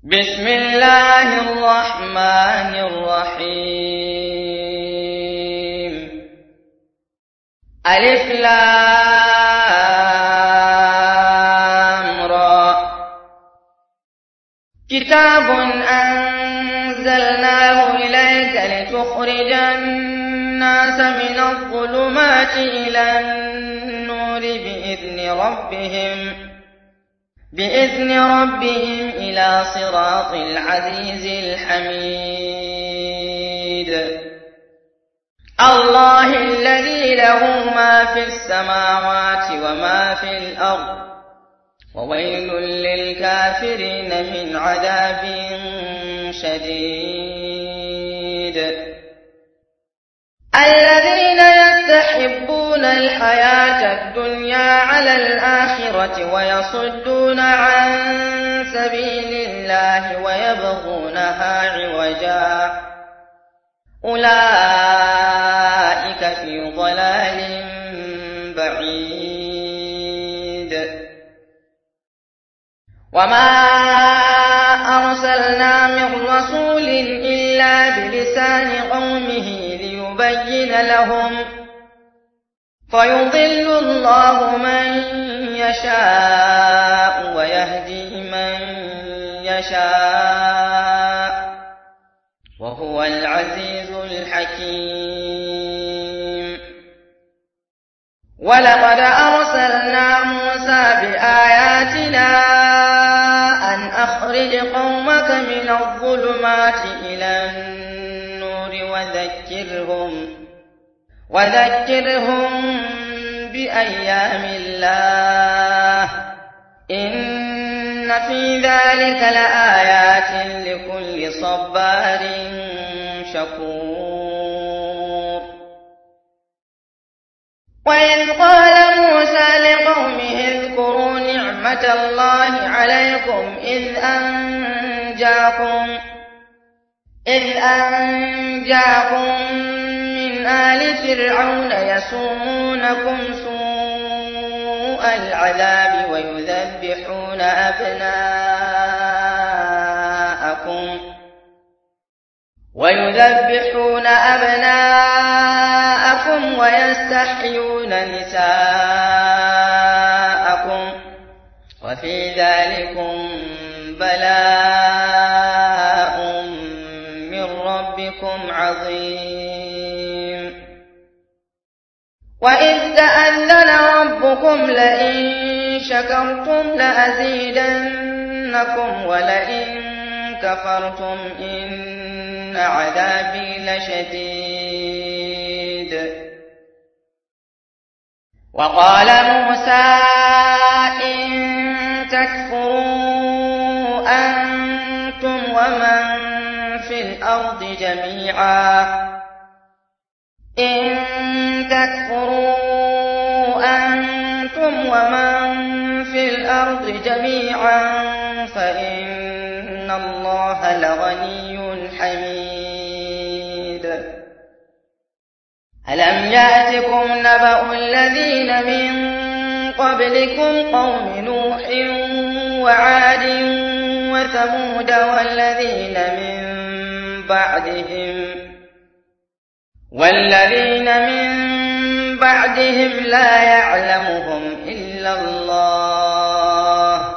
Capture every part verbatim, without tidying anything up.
بسم الله الرحمن الرحيم. ألف لام را. كتاب أنزلناه إليك لتخرج الناس من الظلمات إلى النور بإذن ربهم بإذن ربهم إلى صراط العزيز الحميد. الله الذي له ما في السماوات وما في الأرض، وويل للكافرين من عذاب شديد. الذين يستحبون الحياة الدنيا على الآخرة ويصدون عن سبيل الله ويبغونها عوجا، أولئك في ضلال بعيد. وما أرسلنا من رسول إلا بلسان قومه ليبين لهم، فيضل الله من يشاء ويهدي من يشاء، وهو العزيز الحكيم. ولقد أرسلنا موسى بآياتنا أن أخرج قومك من الظلمات إلى النور وذكرهم وذكرهم بأيام الله، إن في ذلك لآيات لكل صبار شكور. وإذ قال موسى لقومه اذكروا نعمة الله عليكم إذ أنجاكم إذ أنجاكم من آل فرعون يسومونكم سوء العذاب ويذبحون أبناءكم ويذبحون أبناءكم ويستحيون نساءكم، وفي ذلكم بلاء من ربكم عظيم. وإذ تأذن ربكم لئن شكرتم لأزيدنكم ولئن كفرتم إن عذابي لشديد. وقال موسى إن تكفروا أنتم ومن في الأرض جميعا إن تكفروا أنتم ومن في الأرض جميعا فإن الله لغني حميد. ألم يأتكم نبأ الذين من قبلكم قوم نوح وعاد وثمود والذين من بعدهم والذين من بعدهم لا يعلمهم إلا الله،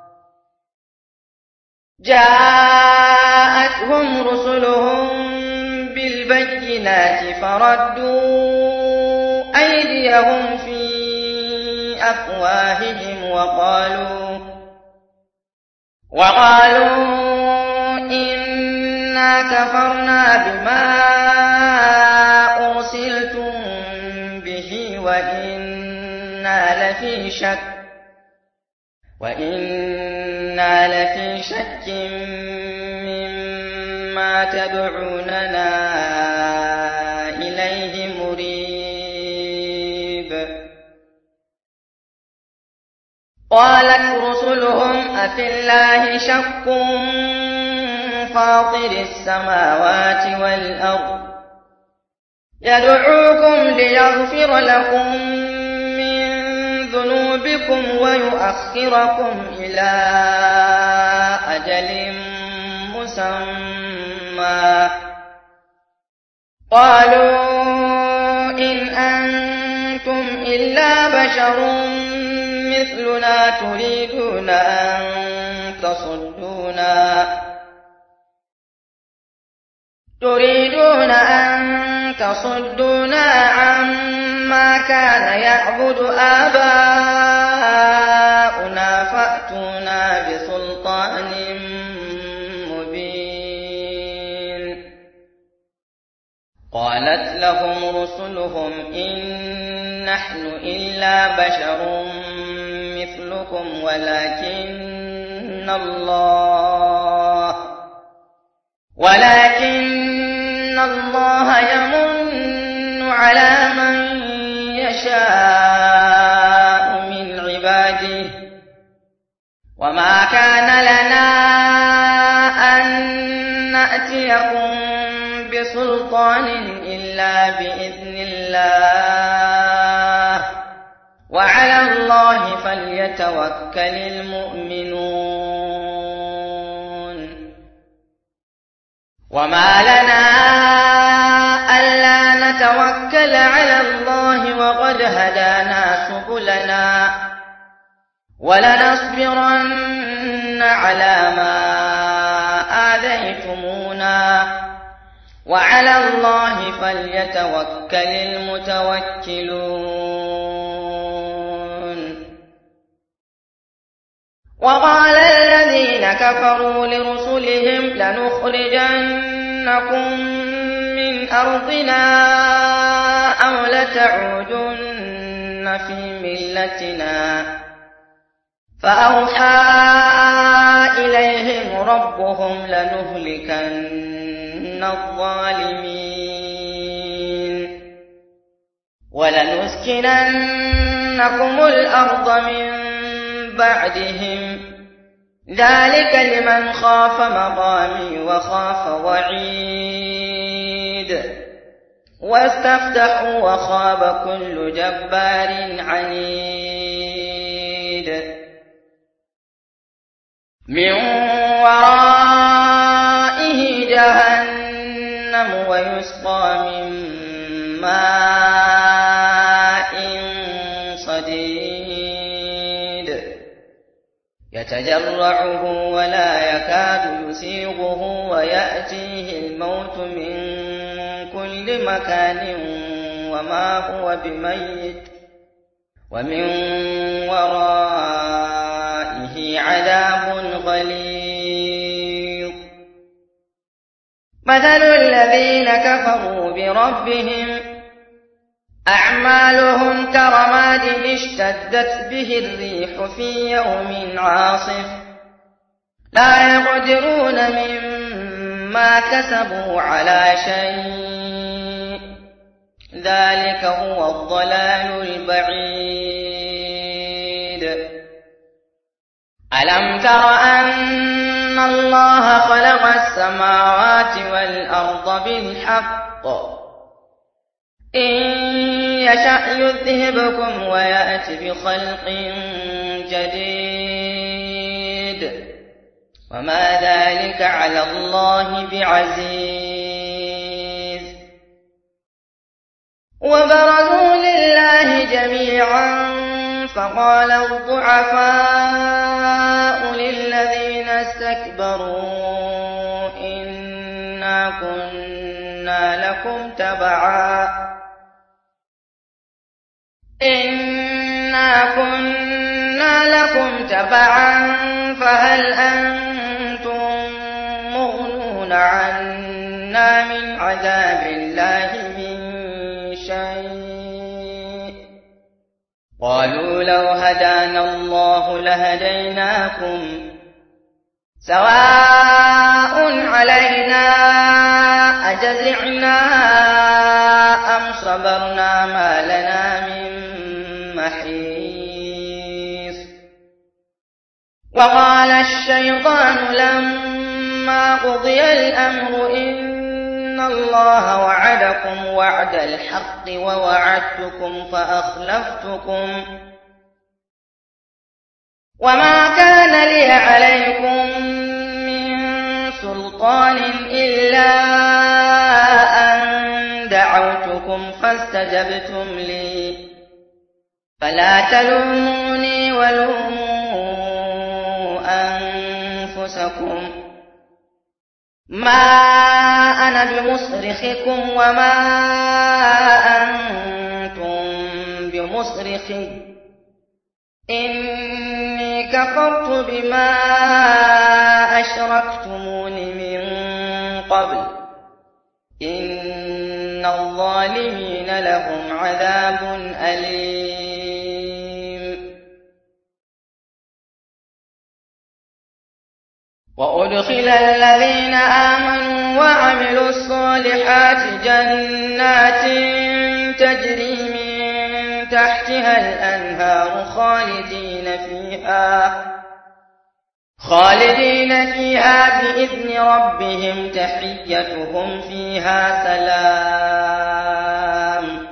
جاءتهم رسلهم بالبينات فردوا أيديهم في أفواههم وقالوا وقالوا إنا كفرنا بما أرسلتم به وإنا لفي شك وإنا لفي شك مما تدعوننا إليه مريب. قالت رسلهم أفي الله شك فاطر السماوات والأرض يدعوكم ليغفر لكم من ذنوبكم ويؤخركم إلى أجل مسمى قالوا إن أنتم إلا بشر مثلنا تريدون أن تصدونا تريدون أن تصدونا عما كان يعبد آباؤنا فأتونا بسلطان مبين. قالت لهم رسلهم إن نحن إلا بشر مثلكم ولكن الله ولكن الله يمن على من يشاء من عباده وما كان لنا أن نأتيكم بسلطان إلا بإذن الله وعلى الله فليتوكل المؤمنون. وما لنا ألا نتوكل على الله وقد هدانا سبلنا ولنصبرن على ما آذيتمونا وعلى الله فليتوكل المتوكلون. وقال الذين كفروا لرسلهم لنخرجنكم من أرضنا أو لتعودن في ملتنا فأوحى إليهم ربهم لنهلكن الظالمين ولنسكننكم الأرض من بعدهم ذلك لمن خاف مقامي وخاف وعيد واستفتحوا وخاب كل جبار عنيد. من ورائه جهنم ويسقى من ماء صديد يتجرعه ولا يكاد يسيغه ويأتيه الموت من كل مكان وما هو بميت ومن ورائه عذاب غليظ. مثل الذين كفروا بربهم أعمالهم كرماد اشتدت به الريح في يوم عاصف لا يقدرون مما كسبوا على شيء ذلك هو الضلال البعيد. ألم تر أن الله خلق السماوات والأرض بالحق إن يشأ يذهبكم ويأت بخلق جديد وما ذلك على الله بعزيز. وبرزوا لله جميعا فقال الضعفاء للذين استكبروا إنا كنا لكم تبعا إنا كنا لكم تبعا فهل أنتم مغنون عنا من عذاب الله من شيء قالوا لو هدانا الله لهديناكم سواء علينا أجزعنا أم صبرنا ما لنا من محيص. وقال الشيطان لما قضي الأمر إن الله وعدكم وعد الحق ووعدتكم فأخلفتكم وما كان لي عليكم من سلطان فاستجبتم لي فلا تلوموني ولوموا أنفسكم ما أنا بمصرخكم وما أنتم بمصرخي إني كفرت بما أشركتمون من قبل إن الظالمين لهم عذاب أليم. وأدخل الذين آمنوا وعملوا الصالحات جنات تجري من تحتها الأنهار خالدين فيها خالدين فيها بإذن ربهم تحيتهم فيها سلام.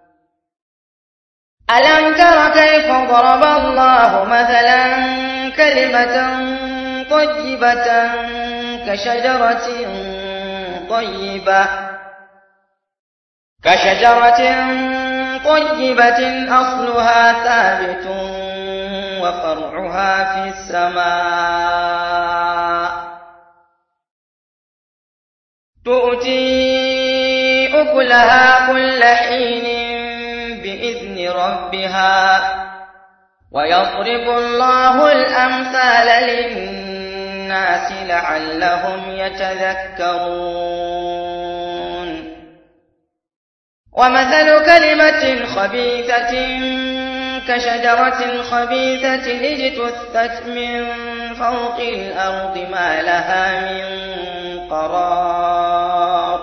ألم تر كيف ضرب الله مثلا كلمة طيبة كشجرة طيبة كشجرة طيبة أصلها ثابت وفرعها في السماء تؤتي أكلها كل حين بإذن ربها ويضرب الله الأمثال للناس لعلهم يتذكرون. ومثل كلمة خبيثة كشجرة خبيثة اجتثت من فوق الأرض ما لها من قرار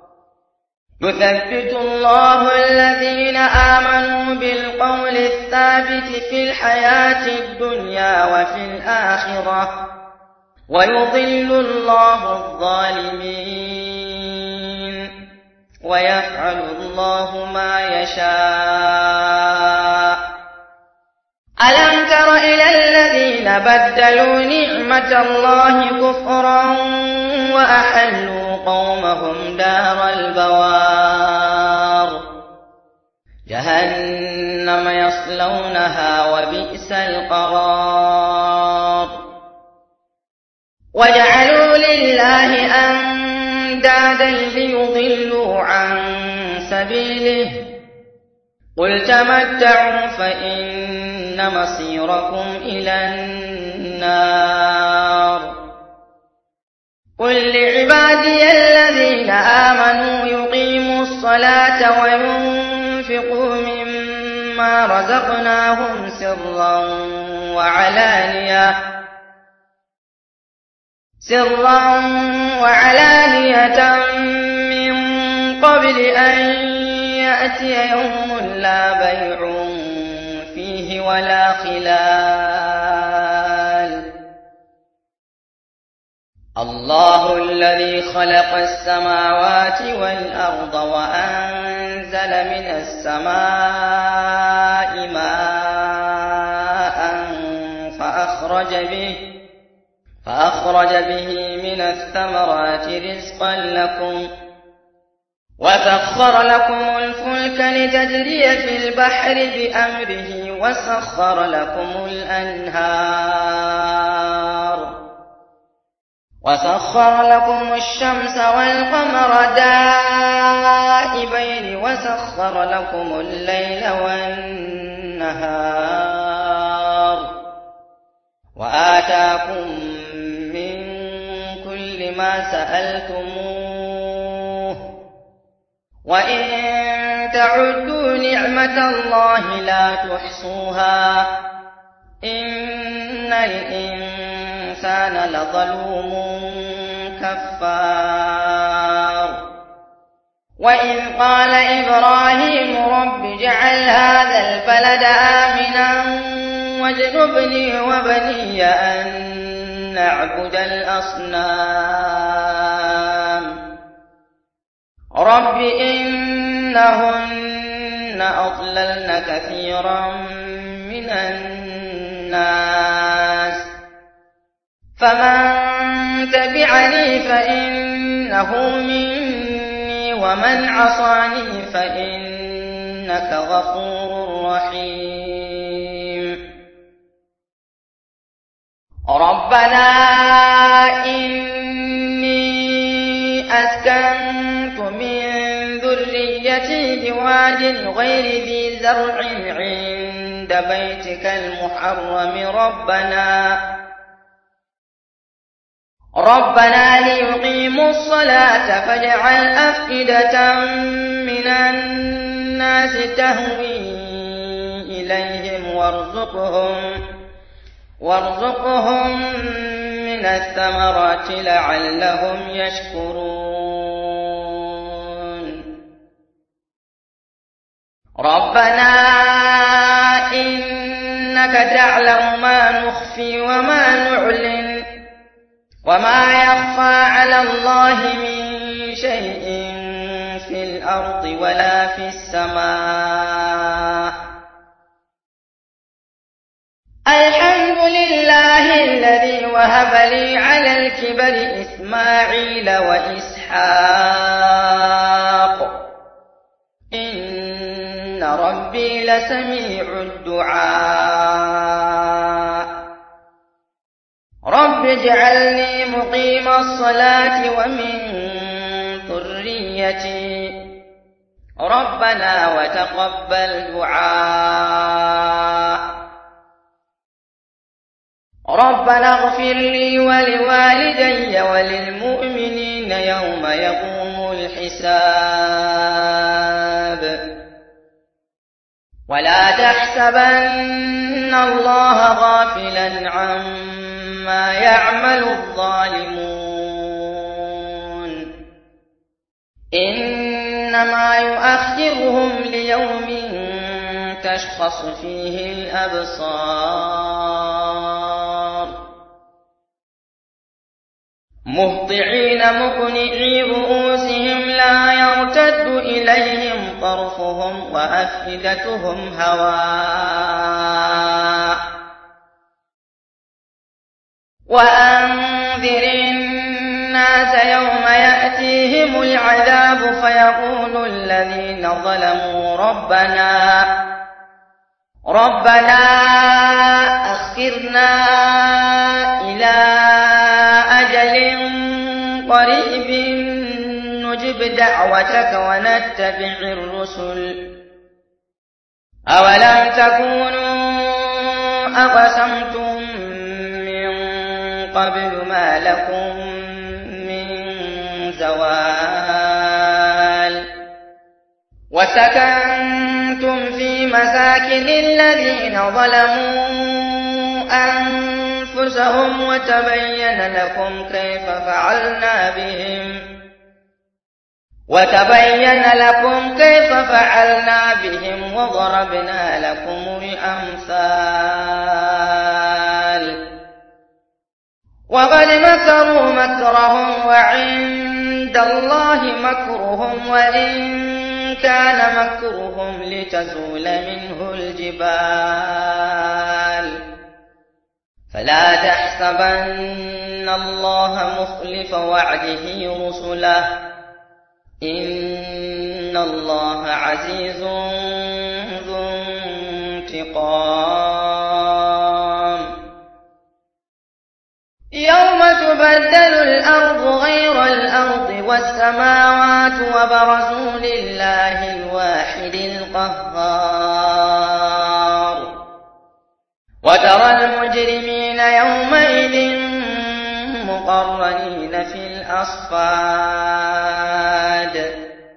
يثبت الله الذين آمنوا بالقول الثابت في الحياة الدنيا وفي الآخرة ويضل الله الظالمين ويفعل الله ما يشاء. ألم تر إلى الذين بدلوا نعمة الله كفرا وأحلوا قومهم دار البوار جهنم يصلونها وبئس القرار وجعلوا لله أندادا ليضلوا عن سبيله قل تمتعوا فإن مصيركم إلى النار. قل لعبادي الذين آمنوا يقيموا الصلاة وينفقوا مما رزقناهم سرا وعلانية سرا وعلانية من قبل أن يأتي يوم لا بيع فيه ولا خلال. الله الذي خلق السماوات والأرض وأنزل من السماء ماء فأخرج به فأخرج به من الثمرات رزقا لكم وسخر لكم الفلك لتجري في البحر بأمره وسخر لكم الأنهار وسخر لكم الشمس والقمر دائبين وسخر لكم الليل والنهار وآتاكم من كل ما سألتموه وإن تعدوا نعمة الله لا تحصوها إن الإنسان لظلوم كفار. وإذ قال إبراهيم رب اجعل هذا البلد آمنا واجنبني وبني أن نعبد الأصنام رب إنهن أضللن كثيرا من الناس فمن تبعني فإنه مني ومن عصاني فإني إنك غفور رحيم. ربنا إني أسكنت من ذريتي بواد غير ذي زرع عند بيتك المحرم ربنا ربنا ليقيموا الصلاة فاجعل أفئدة من الناس تهوي إليهم وارزقهم وارزقهم من الثمرات لعلهم يشكرون. ربنا إنك تعلم ما نخفي وما نعلن وما يخفى على الله من شيء في الأرض ولا في السماء. الحمد لله الذي وهب لي على الكبر إسماعيل وإسحاق إن ربي لسميع الدعاء. رب اجعلني مقيم الصلاة ومن ذريتي ربنا وتقبل دعاء. ربنا اغفر لي ولوالدي وللمؤمنين يوم يقوم الحساب. ولا تحسبن الله غافلا عما يعمل الظالمون إنما يؤخرهم ليوم تشخص فيه الأبصار مهطعين مقنعي رؤوسهم لا يرتد إليهم طرفهم وأفئدتهم هواء. وأنذر الناس يوم يأتيهم العذاب فيقول الذين ظلموا ربنا ربنا أخرنا إلى أجل قريب نجب دعوتك ونتبع الرسل أولم تكونوا أقسمتم من قبل ما لكم من زوال وسكنتم في مساكن الذين ظلموا أنفسهم وتبين لكم كيف فعلنا بهم وتبين لكم كيف فعلنا بهم وضربنا لكم الأمثال. وقد مكروا مكرهم وعند الله مكرهم وإن كان مكرهم لتزول منه الجبال. فلا تحسبن الله مخلف وعده رسله إن الله عزيز ذو انتقام. يوم تبدل الأرض غير الأرض والسماوات وبرزوا لله الواحد القهار. وترى المجرمين يومئذ مقرنين في الأصفاد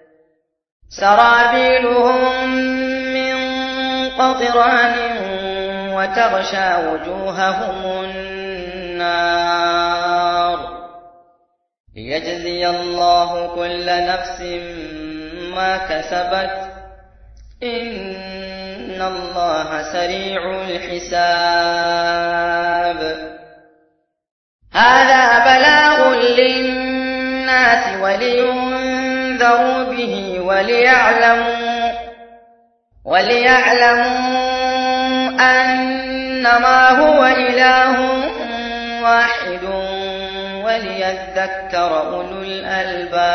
سرابيلهم من قطران وتغشى وجوههم النار ليجزي الله كل نفس ما كسبت إن الله سريع الحساب. هذا بلاغ للناس ولينذروا به وليعلموا وليعلموا أنما هو إله واحد وليذكر أولو الألباب.